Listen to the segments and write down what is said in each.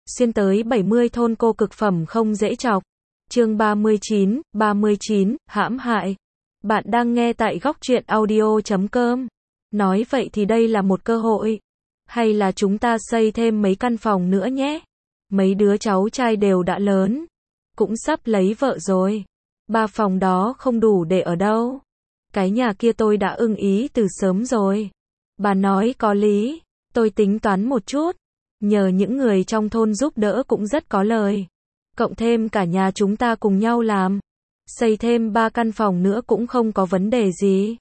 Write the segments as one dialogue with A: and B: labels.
A: xuyên tới 70 thôn cô cực phẩm không dễ chọc. Chương 39, hãm hại. Bạn đang nghe tại góc truyện audio.com. Nói vậy thì đây là một cơ hội. Hay là chúng ta xây thêm mấy căn phòng nữa nhé. Mấy đứa cháu trai đều đã lớn. Cũng sắp lấy vợ rồi. 3 phòng đó không đủ để ở đâu. Cái nhà kia tôi đã ưng ý từ sớm rồi. Bà nói có lý. Tôi tính toán một chút. Nhờ những người trong thôn giúp đỡ cũng rất có lời. Cộng thêm cả nhà chúng ta cùng nhau làm. Xây thêm 3 căn phòng nữa cũng không có vấn đề gì.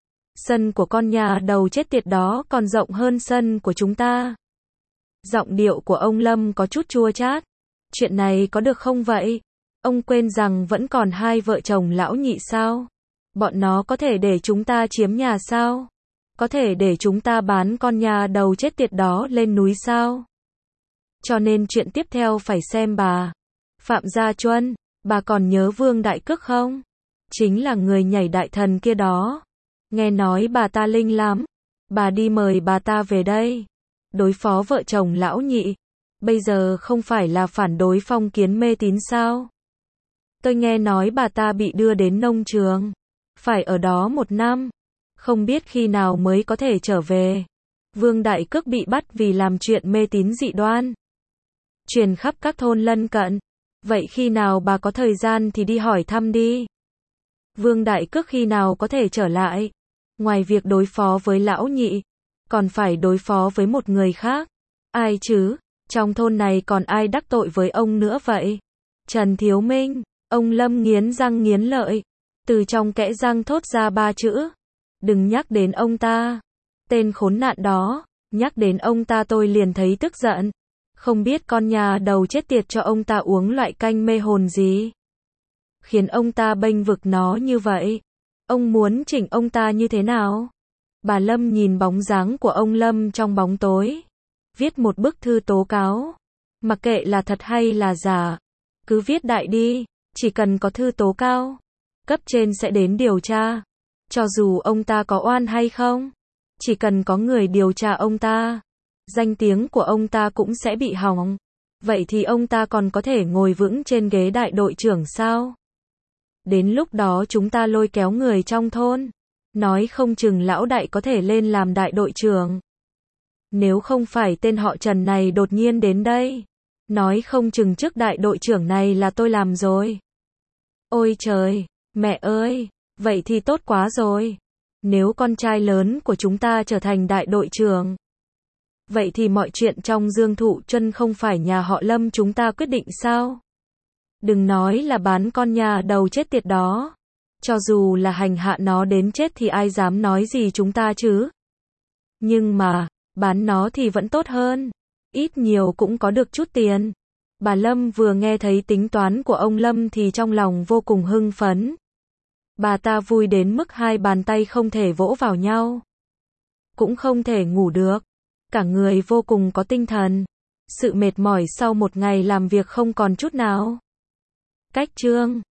A: Sân của con nhà đầu chết tiệt đó còn rộng hơn sân của chúng ta. Giọng điệu của ông Lâm có chút chua chát. Chuyện này có được không vậy? Ông quên rằng vẫn còn 2 vợ chồng lão nhị sao? Bọn nó có thể để chúng ta chiếm nhà sao? Có thể để chúng ta bán con nhà đầu chết tiệt đó lên núi sao? Cho nên chuyện tiếp theo phải xem bà. Phạm Gia Chuân, bà còn nhớ Vương Đại Cước không? Chính là người nhảy đại thần kia đó. Nghe nói bà ta linh lắm. Bà đi mời bà ta về đây. Đối phó vợ chồng lão nhị. Bây giờ không phải là phản đối phong kiến mê tín sao? Tôi nghe nói bà ta bị đưa đến nông trường. Phải ở đó 1 năm. Không biết khi nào mới có thể trở về. Vương Đại Cước bị bắt vì làm chuyện mê tín dị đoan. Truyền khắp các thôn lân cận. Vậy khi nào bà có thời gian thì đi hỏi thăm đi. Vương Đại Cước khi nào có thể trở lại? Ngoài việc đối phó với lão nhị, còn phải đối phó với một người khác. Ai chứ? Trong thôn này còn ai đắc tội với ông nữa vậy? Trần Thiếu Minh. Ông Lâm nghiến răng nghiến lợi. Từ trong kẽ răng thốt ra 3 chữ. Đừng nhắc đến ông ta. Tên khốn nạn đó. Nhắc đến ông ta tôi liền thấy tức giận. Không biết con nhà đầu chết tiệt cho ông ta uống loại canh mê hồn gì. Khiến ông ta bênh vực nó như vậy. Ông muốn chỉnh ông ta như thế nào? Bà Lâm nhìn bóng dáng của ông Lâm trong bóng tối. Viết một bức thư tố cáo. Mặc kệ là thật hay là giả. Cứ viết đại đi. Chỉ cần có thư tố cáo. Cấp trên sẽ đến điều tra. Cho dù ông ta có oan hay không. Chỉ cần có người điều tra ông ta. Danh tiếng của ông ta cũng sẽ bị hỏng. Vậy thì ông ta còn có thể ngồi vững trên ghế đại đội trưởng sao? Đến lúc đó chúng ta lôi kéo người trong thôn. Nói không chừng lão đại có thể lên làm đại đội trưởng. Nếu không phải tên họ Trần này đột nhiên đến đây. Nói không chừng chức đại đội trưởng này là tôi làm rồi. Ôi trời, mẹ ơi, vậy thì tốt quá rồi. Nếu con trai lớn của chúng ta trở thành đại đội trưởng. Vậy thì mọi chuyện trong Dương Thụ Chuân không phải nhà họ Lâm chúng ta quyết định sao? Đừng nói là bán con nhà đầu chết tiệt đó. Cho dù là hành hạ nó đến chết thì ai dám nói gì chúng ta chứ? Nhưng mà, bán nó thì vẫn tốt hơn. Ít nhiều cũng có được chút tiền. Bà Lâm vừa nghe thấy tính toán của ông Lâm thì trong lòng vô cùng hưng phấn. Bà ta vui đến mức 2 bàn tay không thể vỗ vào nhau. Cũng không thể ngủ được. Cả người vô cùng có tinh thần. Sự mệt mỏi sau một ngày làm việc không còn chút nào. Cách chương